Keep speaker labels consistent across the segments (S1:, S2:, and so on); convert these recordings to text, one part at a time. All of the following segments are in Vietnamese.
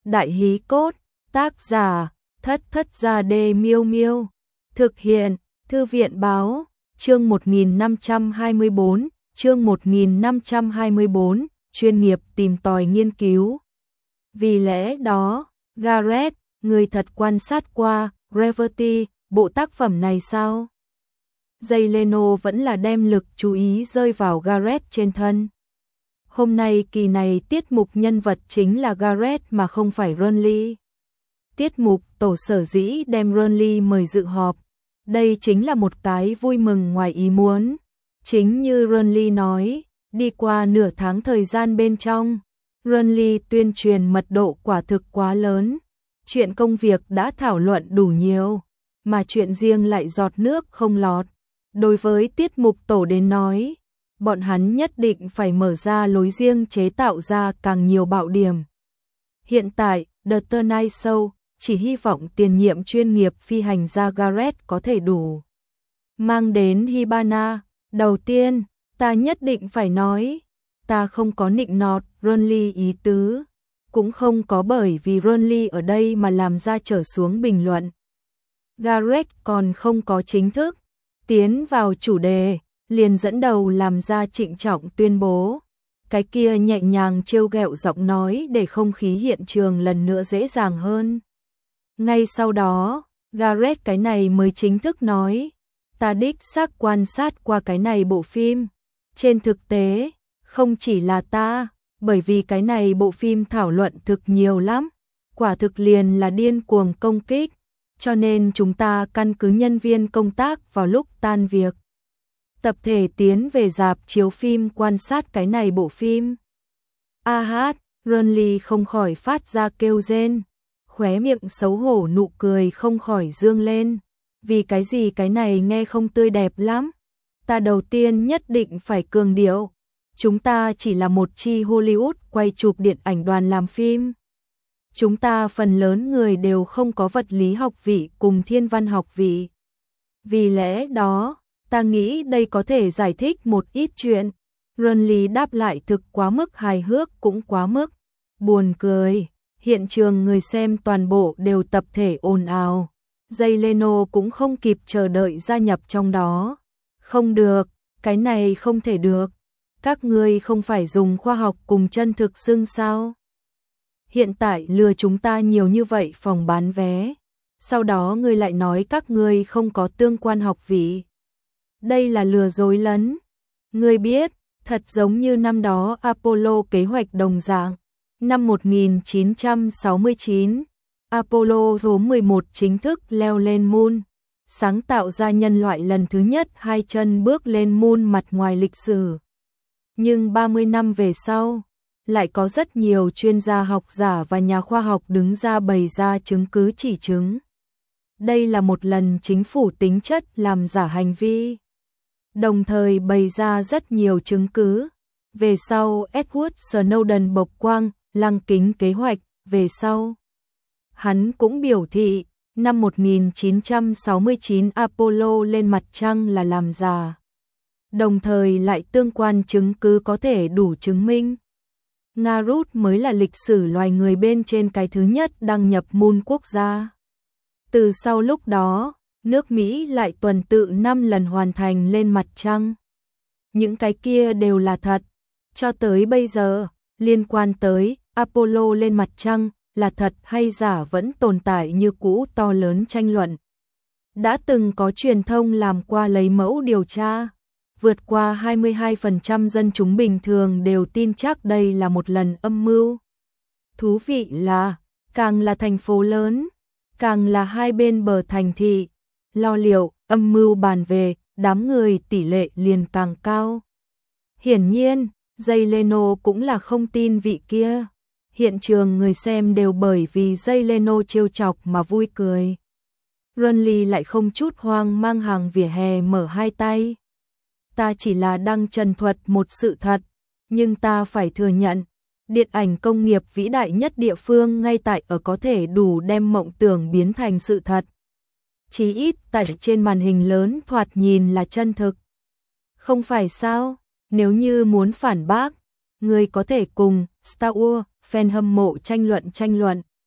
S1: Đại hí cốt, tác giả, Thất Thất Gia Đê Miêu Miêu. Thực hiện, Thư viện báo, chương 1524, chương 1524, chuyên nghiệp tìm tòi nghiên cứu. Vì lẽ đó, Gareth, người thật quan sát qua Gravity, bộ tác phẩm này sao? Jay Leno vẫn là đem lực chú ý rơi vào Gareth trên thân. Hôm nay kỳ này tiết mục nhân vật chính là Gareth mà không phải Ronly. Tiết mục tổ sở dĩ đem Ronly mời dự họp. Đây chính là một cái vui mừng ngoài ý muốn. Chính như Ronly nói, đi qua nửa tháng thời gian bên trong, Ronly tuyên truyền mật độ quả thực quá lớn. Chuyện công việc đã thảo luận đủ nhiều, mà chuyện riêng lại giọt nước không lọt. Đối với tiết mục tổ đến nói, bọn hắn nhất định phải mở ra lối riêng chế tạo ra càng nhiều bạo điểm. Hiện tại, The Tonight Show chỉ hy vọng tiền nhiệm chuyên nghiệp phi hành gia Gareth có thể đủ mang đến Hibana. Đầu tiên, ta nhất định phải nói, ta không có nịnh nọt Ronly ý tứ, cũng không có bởi vì Ronly ở đây mà làm ra trở xuống bình luận. Gareth còn không có chính thức tiến vào chủ đề, liền dẫn đầu làm ra trịnh trọng tuyên bố. Cái kia nhẹ nhàng trêu ghẹo giọng nói để không khí hiện trường lần nữa dễ dàng hơn. Ngay sau đó, Gareth cái này mới chính thức nói, ta đích xác quan sát qua cái này bộ phim. Trên thực tế, không chỉ là ta, bởi vì cái này bộ phim thảo luận thực nhiều lắm, quả thực liền là điên cuồng công kích, cho nên chúng ta căn cứ nhân viên công tác vào lúc tan việc. Tập thể tiến về rạp chiếu phim quan sát cái này bộ phim. Ronly không khỏi phát ra kêu rên, khóe miệng xấu hổ nụ cười không khỏi dương lên. Vì cái gì cái này nghe không tươi đẹp lắm? Ta đầu tiên nhất định phải cường điệu. Chúng ta chỉ là một chi Hollywood quay chụp điện ảnh đoàn làm phim. Chúng ta phần lớn người đều không có vật lý học vị cùng thiên văn học vị. Vì lẽ đó, ta nghĩ đây có thể giải thích một ít chuyện. Ronly đáp lại thực quá mức hài hước cũng quá mức buồn cười. Hiện trường người xem toàn bộ đều tập thể ồn ào. Jay Leno cũng không kịp chờ đợi gia nhập trong đó. Không được, cái này không thể được. Các ngươi không phải dùng khoa học cùng chân thực xưng sao? Hiện tại lừa chúng ta nhiều như vậy phòng bán vé. Sau đó ngươi lại nói các ngươi không có tương quan học vị. Đây là lừa dối lấn. Ngươi biết, thật giống như năm đó Apollo kế hoạch đồng dạng. Năm 1969, Apollo số 11 chính thức leo lên Moon, sáng tạo ra nhân loại lần thứ nhất hai chân bước lên Moon mặt ngoài lịch sử. Nhưng 30 năm về sau, lại có rất nhiều chuyên gia học giả và nhà khoa học đứng ra bày ra chứng cứ chỉ trứng. Đây là một lần chính phủ tính chất làm giả hành vi. Đồng thời bày ra rất nhiều chứng cứ. Về sau Edward Snowden bộc quang, lăng kính kế hoạch, về sau. Hắn cũng biểu thị, năm 1969 Apollo lên mặt trăng là làm giả. Đồng thời lại tương quan chứng cứ có thể đủ chứng minh. Nga Rút mới là lịch sử loài người bên trên cái thứ nhất đăng nhập Moon quốc gia. Từ sau lúc đó, nước Mỹ lại tuần tự 5 lần hoàn thành lên mặt trăng. Những cái kia đều là thật. Cho tới bây giờ, liên quan tới Apollo lên mặt trăng là thật hay giả vẫn tồn tại như cũ to lớn tranh luận. Đã từng có truyền thông làm qua lấy mẫu điều tra. Vượt qua 22% dân chúng bình thường đều tin chắc đây là một lần âm mưu. Thú vị là, càng là thành phố lớn, càng là hai bên bờ thành thị, lo liệu, âm mưu bàn về, đám người tỷ lệ liền càng cao. Hiển nhiên, Jay Leno cũng là không tin vị kia. Hiện trường người xem đều bởi vì Jay Leno trêu chọc mà vui cười. Ronly lại không chút hoang mang hàng vỉa hè mở hai tay. Ta chỉ là đang trần thuật một sự thật, nhưng ta phải thừa nhận, điện ảnh công nghiệp vĩ đại nhất địa phương ngay tại ở có thể đủ đem mộng tưởng biến thành sự thật. Chí ít tại trên màn hình lớn thoạt nhìn là chân thực. Không phải sao? Nếu như muốn phản bác, người có thể cùng Star Wars fan hâm mộ tranh luận.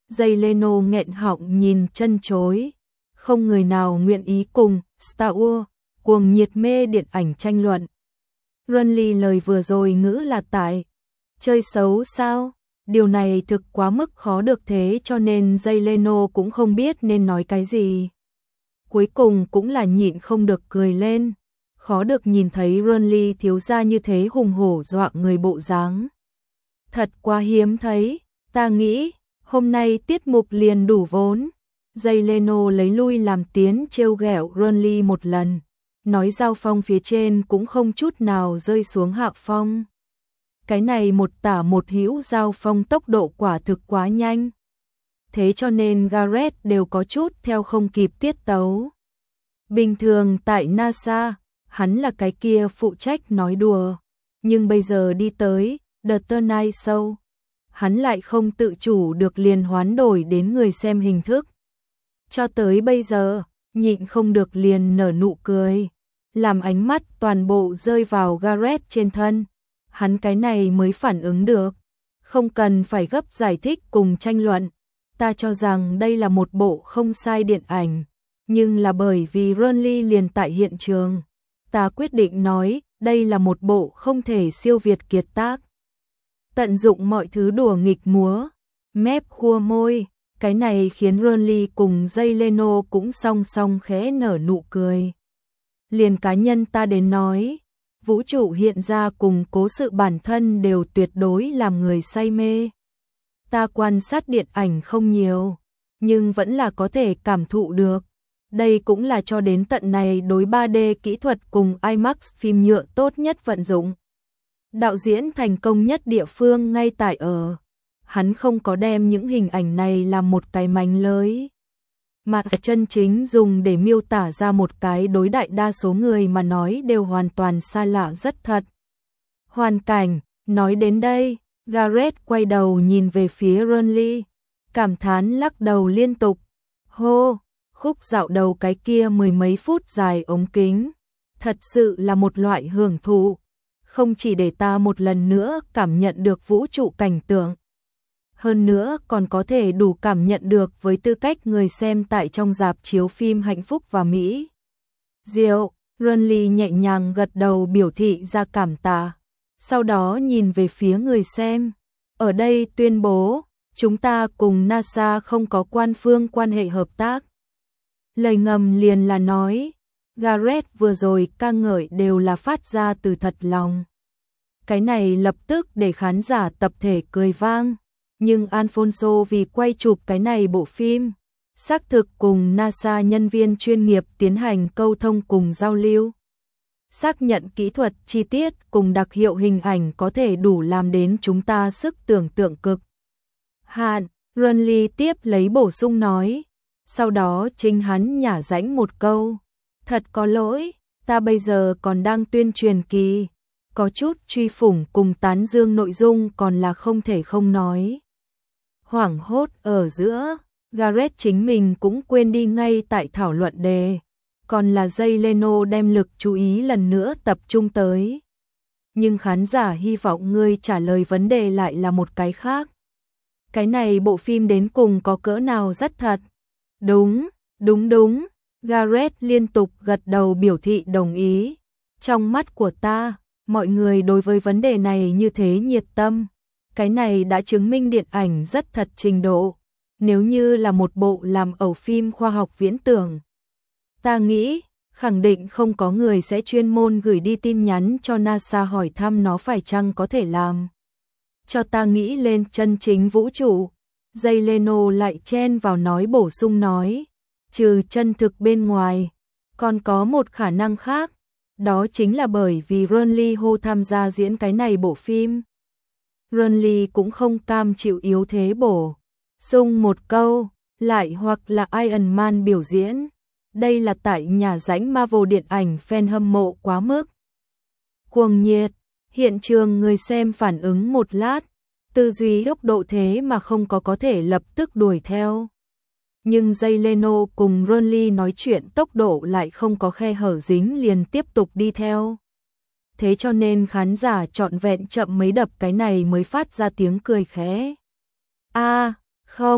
S1: Jay Leno nghẹn họng nhìn chân chối. Không người nào nguyện ý cùng Star Wars cuồng nhiệt mê điện ảnh tranh luận. Renly lời vừa rồi ngữ là tại chơi xấu sao? Điều này thực quá mức khó được thế cho nên Jay Leno cũng không biết nên nói cái gì. Cuối cùng cũng là nhịn không được cười lên. Khó được nhìn thấy Renly thiếu gia như thế hùng hổ dọa người bộ dáng. Thật quá hiếm thấy, ta nghĩ, hôm nay tiết mục liền đủ vốn. Jay Leno lấy lui làm tiến trêu ghẹo Renly một lần. Nói giao phong phía trên cũng không chút nào rơi xuống hạ phong. Cái này một tả một hữu giao phong tốc độ quả thực quá nhanh. Thế cho nên Gareth đều có chút theo không kịp tiết tấu. Bình thường tại NASA, hắn là cái kia phụ trách nói đùa. Nhưng bây giờ đi tới The Tonight Show, hắn lại không tự chủ được liền hoán đổi đến người xem hình thức. Cho tới bây giờ, nhịn không được liền nở nụ cười. Làm ánh mắt toàn bộ rơi vào Gareth trên thân. Hắn cái này mới phản ứng được. Không cần phải gấp giải thích cùng tranh luận. Ta cho rằng đây là một bộ không sai điện ảnh. Nhưng là bởi vì Renly liền tại hiện trường. Ta quyết định nói đây là một bộ không thể siêu việt kiệt tác. Tận dụng mọi thứ đùa nghịch múa. Mép khua môi. Cái này khiến Renly cùng Jay Leno cũng song song khẽ nở nụ cười. Liền cá nhân ta đến nói, vũ trụ hiện ra cùng cố sự bản thân đều tuyệt đối làm người say mê. Ta quan sát điện ảnh không nhiều, nhưng vẫn là có thể cảm thụ được. Đây cũng là cho đến tận này đối 3D kỹ thuật cùng IMAX phim nhựa tốt nhất vận dụng. Đạo diễn thành công nhất địa phương ngay tại ở. Hắn không có đem những hình ảnh này làm một cái mánh lới. Mà chân chính dùng để miêu tả ra một cái đối đại đa số người mà nói đều hoàn toàn xa lạ rất thật. Hoàn cảnh, nói đến đây, Gareth quay đầu nhìn về phía Renly, cảm thán lắc đầu liên tục. Hô, khúc dạo đầu cái kia mười mấy phút dài ống kính, thật sự là một loại hưởng thụ, không chỉ để ta một lần nữa cảm nhận được vũ trụ cảnh tượng. Hơn nữa còn có thể đủ cảm nhận được với tư cách người xem tại trong rạp chiếu phim hạnh phúc và Mỹ. Diệu, Renly nhẹ nhàng gật đầu biểu thị ra cảm tạ. Sau đó nhìn về phía người xem. Ở đây tuyên bố, chúng ta cùng NASA không có quan phương quan hệ hợp tác. Lời ngầm liền là nói, Gareth vừa rồi ca ngợi đều là phát ra từ thật lòng. Cái này lập tức để khán giả tập thể cười vang. Nhưng Alfonso vì quay chụp cái này bộ phim, xác thực cùng NASA nhân viên chuyên nghiệp tiến hành câu thông cùng giao lưu. Xác nhận kỹ thuật chi tiết cùng đặc hiệu hình ảnh có thể đủ làm đến chúng ta sức tưởng tượng cực hạn. Renly tiếp lấy bổ sung nói, sau đó chính hắn nhả rãnh một câu. Thật có lỗi, ta bây giờ còn đang tuyên truyền kỳ, có chút truy phủng cùng tán dương nội dung còn là không thể không nói. Hoảng hốt ở giữa, Gareth chính mình cũng quên đi ngay tại thảo luận đề, còn là Jay Leno đem lực chú ý lần nữa tập trung tới. Nhưng khán giả hy vọng ngươi trả lời vấn đề lại là một cái khác. Cái này bộ phim đến cùng có cỡ nào rất thật. Đúng, đúng, Gareth liên tục gật đầu biểu thị đồng ý. Trong mắt của ta, mọi người đối với vấn đề này như thế nhiệt tâm. Cái này đã chứng minh điện ảnh rất thật trình độ. Nếu như là một bộ làm ẩu phim khoa học viễn tưởng, ta nghĩ, khẳng định không có người sẽ chuyên môn gửi đi tin nhắn cho NASA hỏi thăm nó phải chăng có thể làm. Cho ta nghĩ lên chân chính vũ trụ. Jay Leno lại chen vào nói bổ sung nói, trừ chân thực bên ngoài, còn có một khả năng khác, đó chính là bởi vì Renly hô tham gia diễn cái này bộ phim. Renly cũng không cam chịu yếu thế bổ sung một câu, lại hoặc là Iron Man biểu diễn. Đây là tại nhà rãnh Marvel điện ảnh fan hâm mộ quá mức cuồng nhiệt. Hiện trường người xem phản ứng một lát, tư duy tốc độ thế mà không có thể lập tức đuổi theo. Nhưng Jay Leno cùng Renly nói chuyện tốc độ lại không có khe hở dính liền tiếp tục đi theo. Thế cho nên khán giả trọn vẹn chậm mấy đập cái này mới phát ra tiếng cười khẽ. Không,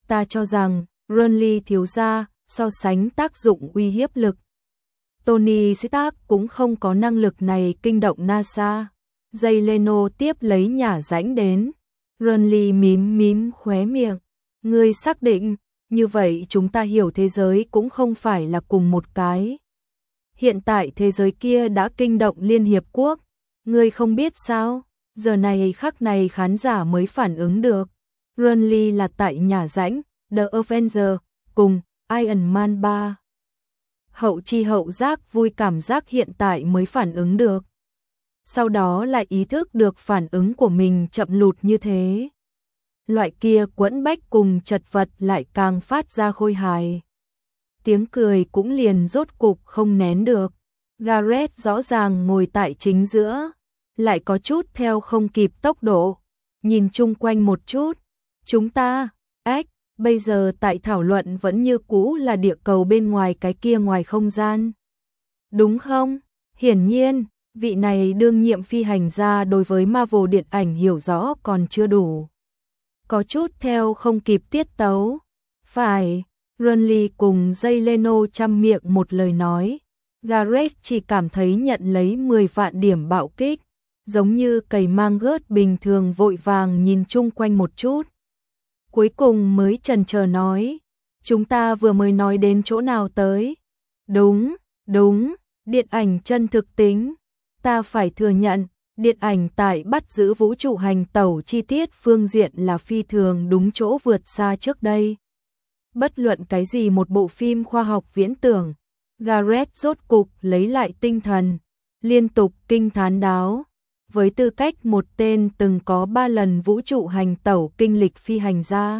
S1: Ta cho rằng, Renly thiếu gia, so sánh tác dụng uy hiếp lực. Tony Stark cũng không có năng lực này kinh động NASA. Jay Leno tiếp lấy nhả rãnh đến. Renly mím mím khóe miệng. Ngươi xác định, như vậy chúng ta hiểu thế giới cũng không phải là cùng một cái. Hiện tại thế giới kia đã kinh động Liên Hiệp Quốc. Ngươi không biết sao? Giờ này khắc này khán giả mới phản ứng được. Renly là tại nhả rãnh, The Avenger, cùng Iron Man 3. Hậu chi hậu giác vui cảm giác hiện tại mới phản ứng được. Sau đó lại ý thức được phản ứng của mình chậm lụt như thế. Loại kia quẫn bách cùng chật vật lại càng phát ra khôi hài. Tiếng cười cũng liền rốt cục không nén được. Gareth rõ ràng ngồi tại chính giữa, lại có chút theo không kịp tốc độ, nhìn chung quanh một chút. Chúng ta, bây giờ tại thảo luận vẫn như cũ là địa cầu bên ngoài cái kia ngoài không gian. Đúng không? Hiển nhiên, vị này đương nhiệm phi hành gia đối với Marvel điện ảnh hiểu rõ còn chưa đủ. Có chút theo không kịp tiết tấu. Phải, Renly cùng Jay Leno chăm miệng một lời nói. Gareth chỉ cảm thấy nhận lấy 10 vạn điểm bạo kích, giống như cầy mang gớt bình thường vội vàng nhìn chung quanh một chút. Cuối cùng mới chần chờ nói, chúng ta vừa mới nói đến chỗ nào tới? Đúng, điện ảnh chân thực tính. Ta phải thừa nhận, điện ảnh tại bắt giữ vũ trụ hành tẩu chi tiết phương diện là phi thường đúng chỗ vượt xa trước đây. Bất luận cái gì một bộ phim khoa học viễn tưởng, Gareth rốt cục lấy lại tinh thần, liên tục kinh thán đáo. Với tư cách một tên từng có 3 lần vũ trụ hành tẩu kinh lịch phi hành gia,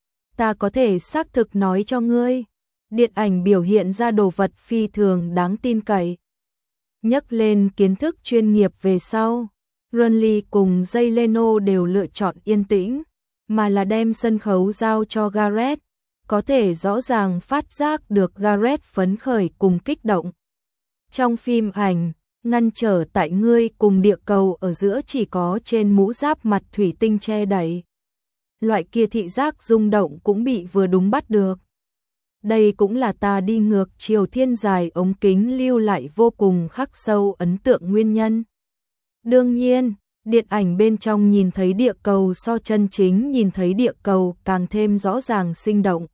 S1: ta có thể xác thực nói cho ngươi, điện ảnh biểu hiện ra đồ vật phi thường đáng tin cậy. Nhắc lên kiến thức chuyên nghiệp về sau, Renly cùng Jay Leno đều lựa chọn yên tĩnh, mà là đem sân khấu giao cho Gareth, có thể rõ ràng phát giác được Gareth phấn khởi cùng kích động. Trong phim ảnh, ngăn trở tại ngươi cùng địa cầu ở giữa chỉ có trên mũ giáp mặt thủy tinh che đậy. Loại kia thị giác rung động cũng bị vừa đúng bắt được. Đây cũng là ta đi ngược chiều thiên dài ống kính lưu lại vô cùng khắc sâu ấn tượng nguyên nhân. Đương nhiên, điện ảnh bên trong nhìn thấy địa cầu so chân chính nhìn thấy địa cầu càng thêm rõ ràng sinh động.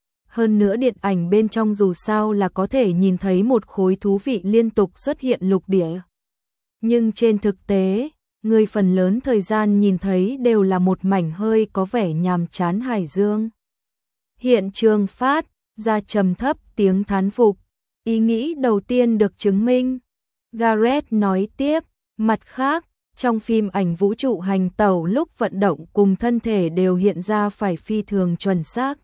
S1: Hơn nữa điện ảnh bên trong dù sao là có thể nhìn thấy một khối thú vị liên tục xuất hiện lục địa. Nhưng trên thực tế, người phần lớn thời gian nhìn thấy đều là một mảnh hơi có vẻ nhàm chán hải dương. Hiện trường phát ra trầm thấp tiếng thán phục, ý nghĩ đầu tiên được chứng minh. Gareth nói tiếp, mặt khác, trong phim ảnh vũ trụ hành tẩu lúc vận động cùng thân thể đều hiện ra phải phi thường chuẩn xác.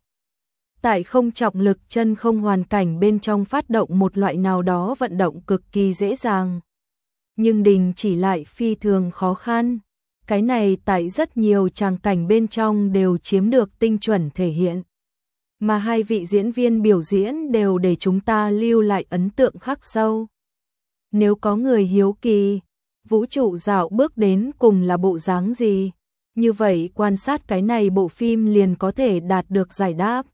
S1: Tại không trọng lực chân không hoàn cảnh bên trong phát động một loại nào đó vận động cực kỳ dễ dàng. Nhưng đình chỉ lại phi thường khó khăn. Cái này tại rất nhiều tràng cảnh bên trong đều chiếm được tinh chuẩn thể hiện. Mà hai vị diễn viên biểu diễn đều để chúng ta lưu lại ấn tượng khắc sâu. Nếu có người hiếu kỳ, vũ trụ dạo bước đến cùng là bộ dáng gì, như vậy quan sát cái này bộ phim liền có thể đạt được giải đáp.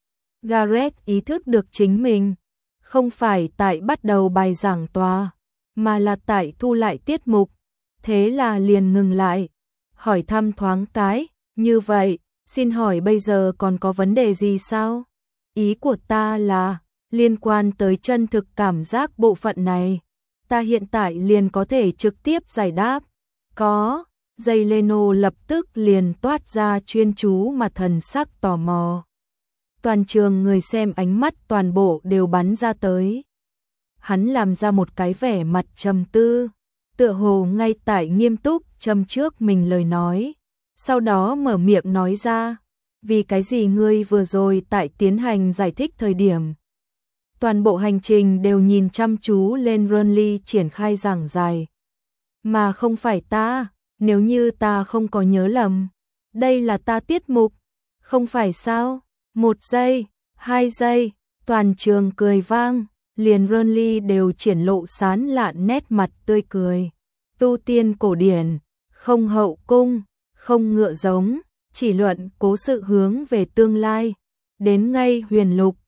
S1: Gareth ý thức được chính mình, không phải tại bắt đầu bài giảng tòa, mà là tại thu lại tiết mục, thế là liền ngừng lại, hỏi thăm thoáng cái, như vậy, xin hỏi bây giờ còn có vấn đề gì sao? Ý của ta là, liên quan tới chân thực cảm giác bộ phận này, ta hiện tại liền có thể trực tiếp giải đáp. Có, Jay Leno lập tức liền toát ra chuyên chú mà thần sắc tò mò. Toàn trường người xem ánh mắt toàn bộ đều bắn ra tới. Hắn làm ra một cái vẻ mặt trầm tư, tựa hồ ngay tại nghiêm túc châm trước mình lời nói. Sau đó mở miệng nói ra, vì cái gì ngươi vừa rồi tại tiến hành giải thích thời điểm. Toàn bộ hành trình đều nhìn chăm chú lên Renly triển khai giảng giải. Mà không phải ta, nếu như ta không có nhớ lầm. Đây là ta tiết mục, không phải sao? 1 giây, 2 giây, toàn trường cười vang, liền Renly đều triển lộ sán lạn nét mặt tươi cười. Tu tiên cổ điển, không hậu cung, không ngựa giống, chỉ luận cố sự hướng về tương lai. Đến ngay huyền lục,